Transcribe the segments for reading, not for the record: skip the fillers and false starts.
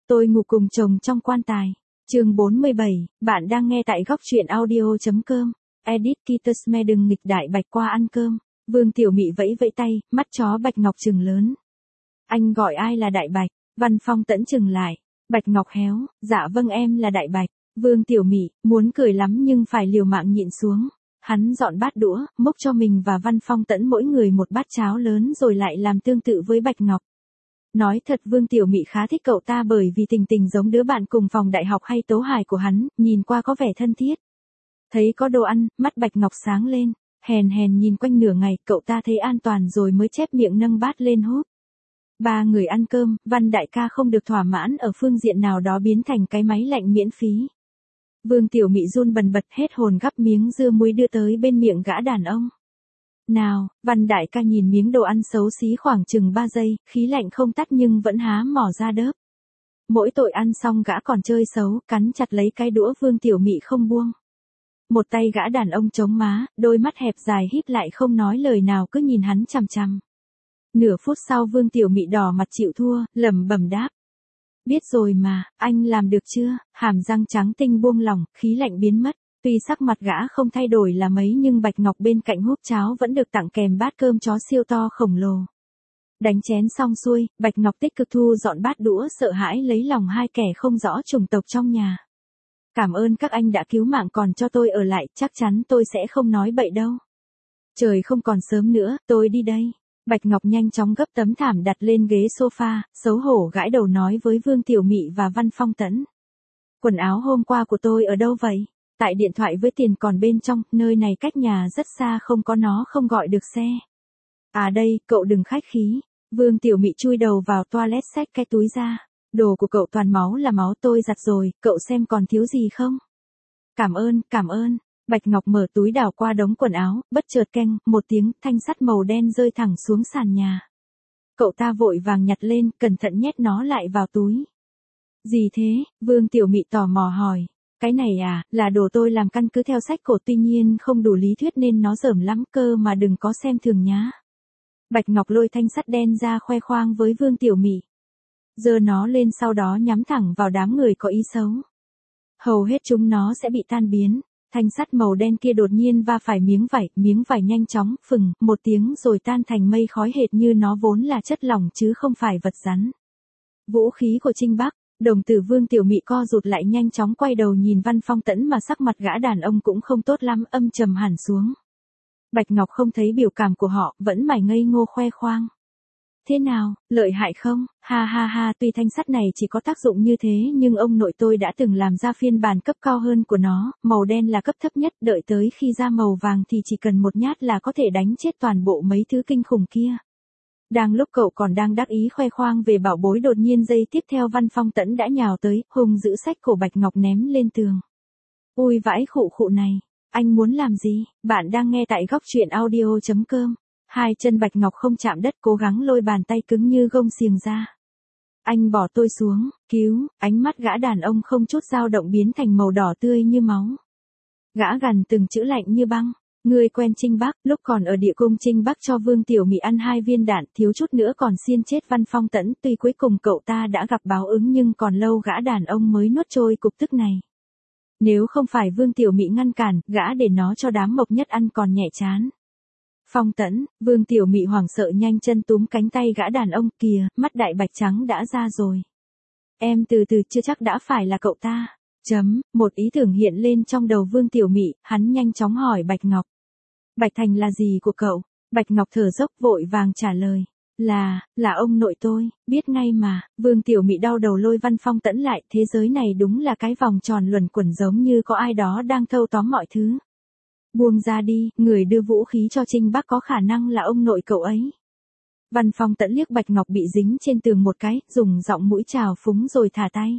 Tôi ngủ cùng chồng trong quan tài. Chương 47, bạn đang nghe tại góc truyện audio.com. Edit Kitasme đừng nghịch đại Bạch qua ăn cơm. Vương Tiểu Mị vẫy vẫy tay, mắt chó Bạch Ngọc trừng lớn. Anh gọi ai là đại Bạch? Văn Phong Tẫn trừng lại. Bạch Ngọc héo, dạ vâng em là đại Bạch. Vương Tiểu Mị, muốn cười lắm nhưng phải liều mạng nhịn xuống. Hắn dọn bát đũa, múc cho mình và Văn Phong Tẫn mỗi người một bát cháo lớn rồi lại làm tương tự với Bạch Ngọc. Nói thật Vương Tiểu Mị khá thích cậu ta bởi vì tình tình giống đứa bạn cùng phòng đại học hay Tố Hải của hắn, nhìn qua có vẻ thân thiết. Thấy có đồ ăn, mắt Bạch Ngọc sáng lên, hèn hèn nhìn quanh nửa ngày, cậu ta thấy an toàn rồi mới chép miệng nâng bát lên húp. Ba người ăn cơm, Văn đại ca không được thỏa mãn ở phương diện nào đó biến thành cái máy lạnh miễn phí. Vương Tiểu Mị run bần bật hết hồn gắp miếng dưa muối đưa tới bên miệng gã đàn ông. Nào, Văn đại ca nhìn miếng đồ ăn xấu xí khoảng chừng 3 giây, khí lạnh không tắt nhưng vẫn há mỏ ra đớp. Mỗi tội ăn xong gã còn chơi xấu, cắn chặt lấy cái đũa Vương Tiểu Mị không buông. Một tay gã đàn ông chống má, đôi mắt hẹp dài híp lại không nói lời nào cứ nhìn hắn chằm chằm. Nửa phút sau Vương Tiểu Mị đỏ mặt chịu thua, lẩm bẩm đáp. Biết rồi mà, anh làm được chưa? Hàm răng trắng tinh buông lỏng, khí lạnh biến mất. Tuy sắc mặt gã không thay đổi là mấy nhưng Bạch Ngọc bên cạnh húp cháo vẫn được tặng kèm bát cơm chó siêu to khổng lồ. Đánh chén xong xuôi, Bạch Ngọc tích cực thu dọn bát đũa sợ hãi lấy lòng hai kẻ không rõ chủng tộc trong nhà. Cảm ơn các anh đã cứu mạng còn cho tôi ở lại, chắc chắn tôi sẽ không nói bậy đâu. Trời không còn sớm nữa, tôi đi đây. Bạch Ngọc nhanh chóng gấp tấm thảm đặt lên ghế sofa, xấu hổ gãi đầu nói với Vương Tiểu Mị và Văn Phong Tẫn. Quần áo hôm qua của tôi ở đâu vậy? Tại điện thoại với tiền còn bên trong, nơi này cách nhà rất xa không có nó không gọi được xe. À đây, cậu đừng khách khí. Vương Tiểu Mị chui đầu vào toilet xách cái túi ra. Đồ của cậu toàn máu là máu tôi giặt rồi, cậu xem còn thiếu gì không? Cảm ơn. Bạch Ngọc mở túi đào qua đống quần áo, bất chợt keng, một tiếng, thanh sắt màu đen rơi thẳng xuống sàn nhà. Cậu ta vội vàng nhặt lên, cẩn thận nhét nó lại vào túi. Gì thế? Vương Tiểu Mị tò mò hỏi. Cái này à, là đồ tôi làm căn cứ theo sách cổ tuy nhiên không đủ lý thuyết nên nó dởm lắm cơ mà đừng có xem thường nhá. Bạch Ngọc lôi thanh sắt đen ra khoe khoang với Vương Tiểu Mị. Giơ nó lên sau đó nhắm thẳng vào đám người có ý xấu. Hầu hết chúng nó sẽ bị tan biến. Thanh sắt màu đen kia đột nhiên va phải miếng vải nhanh chóng, phừng, một tiếng rồi tan thành mây khói hệt như nó vốn là chất lỏng chứ không phải vật rắn. Vũ khí của Trinh Bắc. Đồng tử Vương Tiểu Mị co rụt lại nhanh chóng quay đầu nhìn Văn Phong Tẫn mà sắc mặt gã đàn ông cũng không tốt lắm, âm trầm hẳn xuống. Bạch Ngọc không thấy biểu cảm của họ, vẫn mải ngây ngô khoe khoang. Thế nào, lợi hại không? Ha ha ha, tuy thanh sắt này chỉ có tác dụng như thế nhưng ông nội tôi đã từng làm ra phiên bản cấp cao hơn của nó, màu đen là cấp thấp nhất, đợi tới khi ra màu vàng thì chỉ cần một nhát là có thể đánh chết toàn bộ mấy thứ kinh khủng kia. Đang lúc cậu còn đang đắc ý khoe khoang về bảo bối đột nhiên giây tiếp theo Văn Phong Tẫn đã nhào tới, hùng giữ sách cổ Bạch Ngọc ném lên tường. Ui vãi khụ này, anh muốn làm gì? Bạn đang nghe tại góc truyện audio.com. Hai chân Bạch Ngọc không chạm đất cố gắng lôi bàn tay cứng như gông xiềng ra. Anh bỏ tôi xuống, cứu, ánh mắt gã đàn ông không chút dao động biến thành màu đỏ tươi như máu. Gã gằn từng chữ lạnh như băng. Người quen Trinh Bắc, lúc còn ở địa cung Trinh Bắc cho Vương Tiểu Mị ăn 2 viên đạn, thiếu chút nữa còn xiên chết Văn Phong Tẫn, tuy cuối cùng cậu ta đã gặp báo ứng nhưng còn lâu gã đàn ông mới nuốt trôi cục tức này. Nếu không phải Vương Tiểu Mị ngăn cản, gã để nó cho đám Mộc Nhất ăn còn nhẹ chán. Phong Tẫn, Vương Tiểu Mị hoảng sợ nhanh chân túm cánh tay gã đàn ông kìa, mắt đại bạch trắng đã ra rồi. Em từ từ chưa chắc đã phải là cậu ta. Một ý tưởng hiện lên trong đầu Vương Tiểu Mị, hắn nhanh chóng hỏi Bạch Ngọc. Bạch Thành là gì của cậu? Bạch Ngọc thở dốc vội vàng trả lời. Là ông nội tôi, biết ngay mà. Vương Tiểu Mị đau đầu lôi Văn Phong Tẫn lại, thế giới này đúng là cái vòng tròn luẩn quẩn giống như có ai đó đang thâu tóm mọi thứ. Buông ra đi, người đưa vũ khí cho Trinh Bắc có khả năng là ông nội cậu ấy. Văn Phong Tẫn liếc Bạch Ngọc bị dính trên tường một cái, dùng giọng mũi trào phúng rồi thả tay.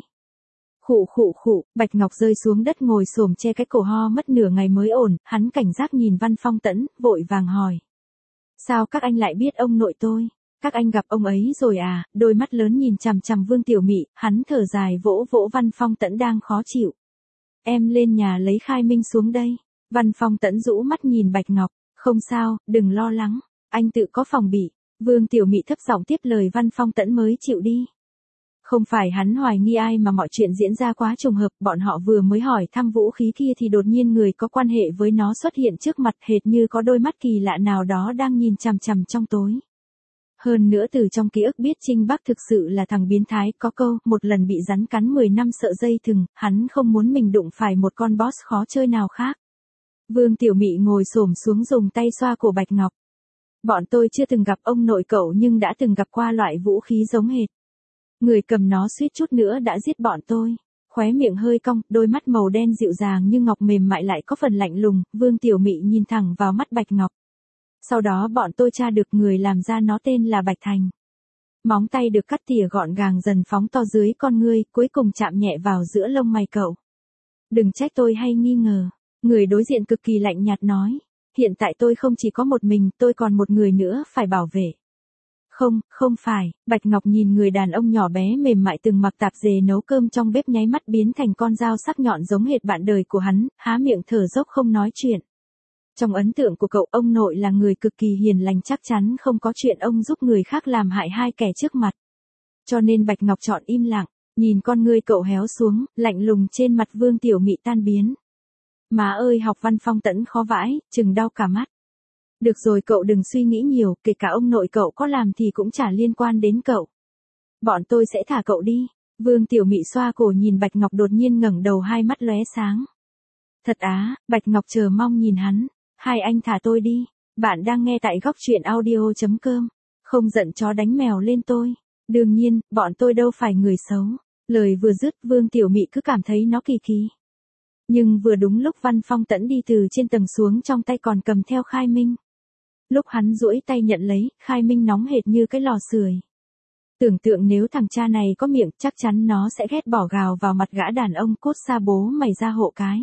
Khụ, Bạch Ngọc rơi xuống đất ngồi xổm che cái cổ ho mất nửa ngày mới ổn, hắn cảnh giác nhìn Văn Phong Tẫn, vội vàng hỏi. Sao các anh lại biết ông nội tôi? Các anh gặp ông ấy rồi à? Đôi mắt lớn nhìn chằm chằm Vương Tiểu Mị, hắn thở dài vỗ vỗ Văn Phong Tẫn đang khó chịu. Em lên nhà lấy khai minh xuống đây. Văn Phong Tẫn rũ mắt nhìn Bạch Ngọc, không sao, đừng lo lắng, anh tự có phòng bị. Vương Tiểu Mị thấp giọng tiếp lời Văn Phong Tẫn mới chịu đi. Không phải hắn hoài nghi ai mà mọi chuyện diễn ra quá trùng hợp, bọn họ vừa mới hỏi thăm vũ khí kia thì đột nhiên người có quan hệ với nó xuất hiện trước mặt hệt như có đôi mắt kỳ lạ nào đó đang nhìn chằm chằm trong tối. Hơn nữa từ trong ký ức biết Trinh Bắc thực sự là thằng biến thái, có câu, một lần bị rắn cắn 10 năm sợ dây thừng, hắn không muốn mình đụng phải một con boss khó chơi nào khác. Vương Tiểu Mị ngồi xổm xuống dùng tay xoa cổ Bạch Ngọc. Bọn tôi chưa từng gặp ông nội cậu nhưng đã từng gặp qua loại vũ khí giống hệt. Người cầm nó suýt chút nữa đã giết bọn tôi. Khóe miệng hơi cong, đôi mắt màu đen dịu dàng như ngọc mềm mại lại có phần lạnh lùng, Vương Tiểu Mị nhìn thẳng vào mắt Bạch Ngọc. Sau đó bọn tôi tra được người làm ra nó tên là Bạch Thành. Móng tay được cắt tỉa gọn gàng dần phóng to dưới con ngươi, cuối cùng chạm nhẹ vào giữa lông mày cậu. Đừng trách tôi hay nghi ngờ. Người đối diện cực kỳ lạnh nhạt nói. Hiện tại tôi không chỉ có một mình, tôi còn một người nữa phải bảo vệ. Không phải, Bạch Ngọc nhìn người đàn ông nhỏ bé mềm mại từng mặc tạp dề nấu cơm trong bếp nháy mắt biến thành con dao sắc nhọn giống hệt bạn đời của hắn, há miệng thở dốc không nói chuyện. Trong ấn tượng của cậu, ông nội là người cực kỳ hiền lành, chắc chắn không có chuyện ông giúp người khác làm hại hai kẻ trước mặt. Cho nên Bạch Ngọc chọn im lặng, nhìn con ngươi cậu héo xuống, lạnh lùng trên mặt Vương Tiểu Mị tan biến. Má ơi, học Văn Phong Tẫn khó vãi, chừng đau cả mắt. Được rồi, cậu đừng suy nghĩ nhiều, kể cả ông nội cậu có làm thì cũng chả liên quan đến cậu. Bọn tôi sẽ thả cậu đi. Vương Tiểu Mị xoa cổ nhìn Bạch Ngọc đột nhiên ngẩng đầu, hai mắt lóe sáng. Thật á? Bạch Ngọc chờ mong nhìn hắn. Hai anh thả tôi đi. Bạn đang nghe tại góc truyện audio.com. Không giận chó đánh mèo lên tôi. Đương nhiên, bọn tôi đâu phải người xấu. Lời vừa dứt, Vương Tiểu Mị cứ cảm thấy nó kỳ kỳ. Nhưng vừa đúng lúc Văn Phong Tẫn đi từ trên tầng xuống, trong tay còn cầm theo khai minh. Lúc hắn duỗi tay nhận lấy, khai minh nóng hệt như cái lò sưởi. Tưởng tượng nếu thằng cha này có miệng, chắc chắn nó sẽ ghét bỏ gào vào mặt gã đàn ông, cốt xa bố mày ra hộ cái.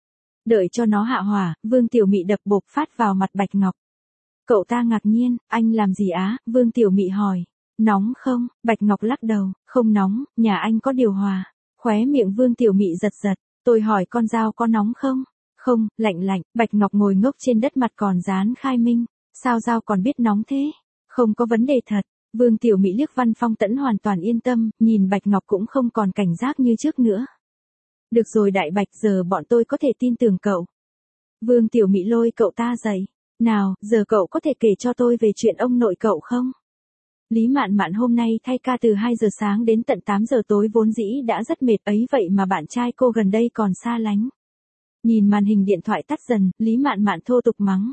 Đợi cho nó hạ hỏa, Vương Tiểu Mị đập bộp phát vào mặt Bạch Ngọc. Cậu ta ngạc nhiên, anh làm gì á? Vương Tiểu Mị hỏi. Nóng không? Bạch Ngọc lắc đầu, không nóng, nhà anh có điều hòa. Khóe miệng Vương Tiểu Mị giật giật. Tôi hỏi con dao có nóng không? Không, lạnh lạnh. Bạch Ngọc ngồi ngốc trên đất, mặt còn dán khai minh. Sao dao còn biết nóng thế? Không có vấn đề thật. Vương Tiểu Mị liếc Văn Phong Tẫn hoàn toàn yên tâm, nhìn Bạch Ngọc cũng không còn cảnh giác như trước nữa. Được rồi Đại Bạch, giờ bọn tôi có thể tin tưởng cậu. Vương Tiểu Mị lôi cậu ta dậy. Nào, giờ cậu có thể kể cho tôi về chuyện ông nội cậu không? Lý Mạn Mạn hôm nay thay ca từ 2 giờ sáng đến tận 8 giờ tối, vốn dĩ đã rất mệt ấy vậy mà bạn trai cô gần đây còn xa lánh. Nhìn màn hình điện thoại tắt dần, Lý Mạn Mạn thô tục mắng.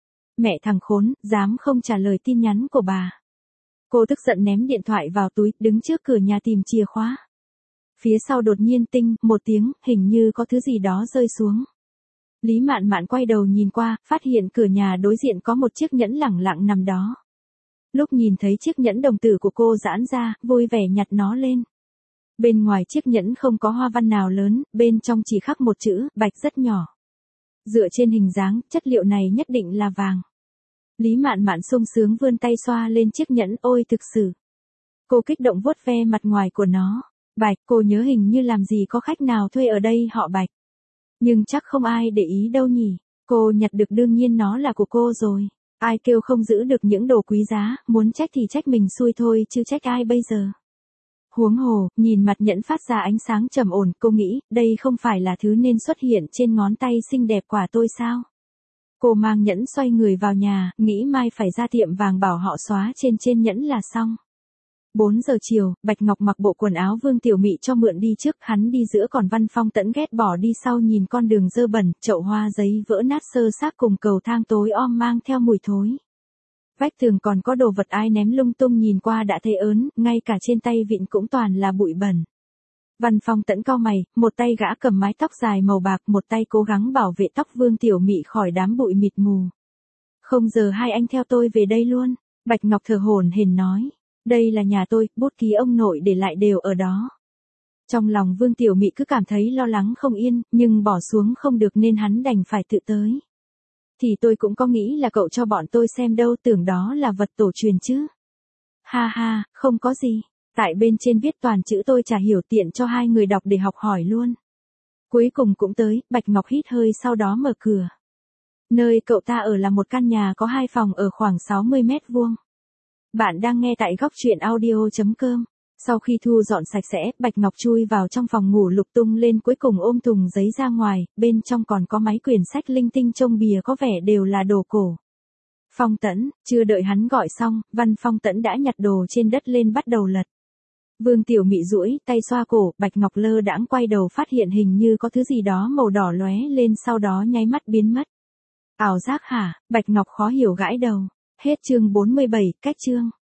Mẹ thằng khốn, dám không trả lời tin nhắn của bà. Cô tức giận ném điện thoại vào túi, đứng trước cửa nhà tìm chìa khóa. Phía sau đột nhiên tinh, một tiếng, hình như có thứ gì đó rơi xuống. Lý Mạn Mạn quay đầu nhìn qua, phát hiện cửa nhà đối diện có một chiếc nhẫn lẳng lặng nằm đó. Lúc nhìn thấy chiếc nhẫn đồng tử của cô giãn ra, vui vẻ nhặt nó lên. Bên ngoài chiếc nhẫn không có hoa văn nào lớn, bên trong chỉ khắc một chữ, Bạch rất nhỏ. Dựa trên hình dáng, chất liệu này nhất định là vàng. Lý Mạn Mạn sung sướng vươn tay xoa lên chiếc nhẫn, ôi thực sự. Cô kích động vuốt ve mặt ngoài của nó. Bạch, cô nhớ hình như làm gì có khách nào thuê ở đây họ Bạch. Nhưng chắc không ai để ý đâu nhỉ. Cô nhặt được, đương nhiên nó là của cô rồi. Ai kêu không giữ được những đồ quý giá, muốn trách thì trách mình xui thôi chứ trách ai bây giờ. Huống hồ, nhìn mặt nhẫn phát ra ánh sáng trầm ổn, cô nghĩ, đây không phải là thứ nên xuất hiện trên ngón tay xinh đẹp của tôi sao? Cô mang nhẫn xoay người vào nhà, nghĩ mai phải ra tiệm vàng bảo họ xóa trên nhẫn là xong. 4 giờ chiều, Bạch Ngọc mặc bộ quần áo Vương Tiểu Mị cho mượn đi trước, hắn đi giữa, còn Văn Phong Tẫn ghét bỏ đi sau, nhìn con đường dơ bẩn, chậu hoa giấy vỡ nát sơ xác cùng cầu thang tối om mang theo mùi thối. Vách tường còn có đồ vật ai ném lung tung, nhìn qua đã thấy ớn, ngay cả trên tay vịn cũng toàn là bụi bẩn. Văn Phong Tẫn cau mày, một tay gã cầm mái tóc dài màu bạc, một tay cố gắng bảo vệ tóc Vương Tiểu Mị khỏi đám bụi mịt mù. Không, giờ hai anh theo tôi về đây luôn. Bạch Ngọc thở hổn hển nói. Đây là nhà tôi, bút ký ông nội để lại đều ở đó. Trong lòng Vương Tiểu Mị cứ cảm thấy lo lắng không yên, nhưng bỏ xuống không được nên hắn đành phải tự tới. Thì tôi cũng có nghĩ là cậu cho bọn tôi xem đâu, tưởng đó là vật tổ truyền chứ. Ha ha, không có gì. Tại bên trên viết toàn chữ tôi chả hiểu, tiện cho hai người đọc để học hỏi luôn. Cuối cùng cũng tới, Bạch Ngọc hít hơi sau đó mở cửa. Nơi cậu ta ở là một căn nhà có 2 phòng ở khoảng 60 mét vuông. Bạn đang nghe tại góc truyện audio.com. Sau khi thu dọn sạch sẽ, Bạch Ngọc chui vào trong phòng ngủ lục tung lên, cuối cùng ôm thùng giấy ra ngoài, bên trong còn có mấy quyển sách linh tinh trông bìa có vẻ đều là đồ cổ. Phong Tẫn, chưa đợi hắn gọi xong, Văn Phong Tẫn đã nhặt đồ trên đất lên bắt đầu lật. Vương Tiểu Mị duỗi tay xoa cổ, Bạch Ngọc lơ đãng quay đầu phát hiện hình như có thứ gì đó màu đỏ lóe lên sau đó nháy mắt biến mất. Ảo giác hả? Bạch Ngọc khó hiểu gãi đầu. Hết chương 47, cách chương.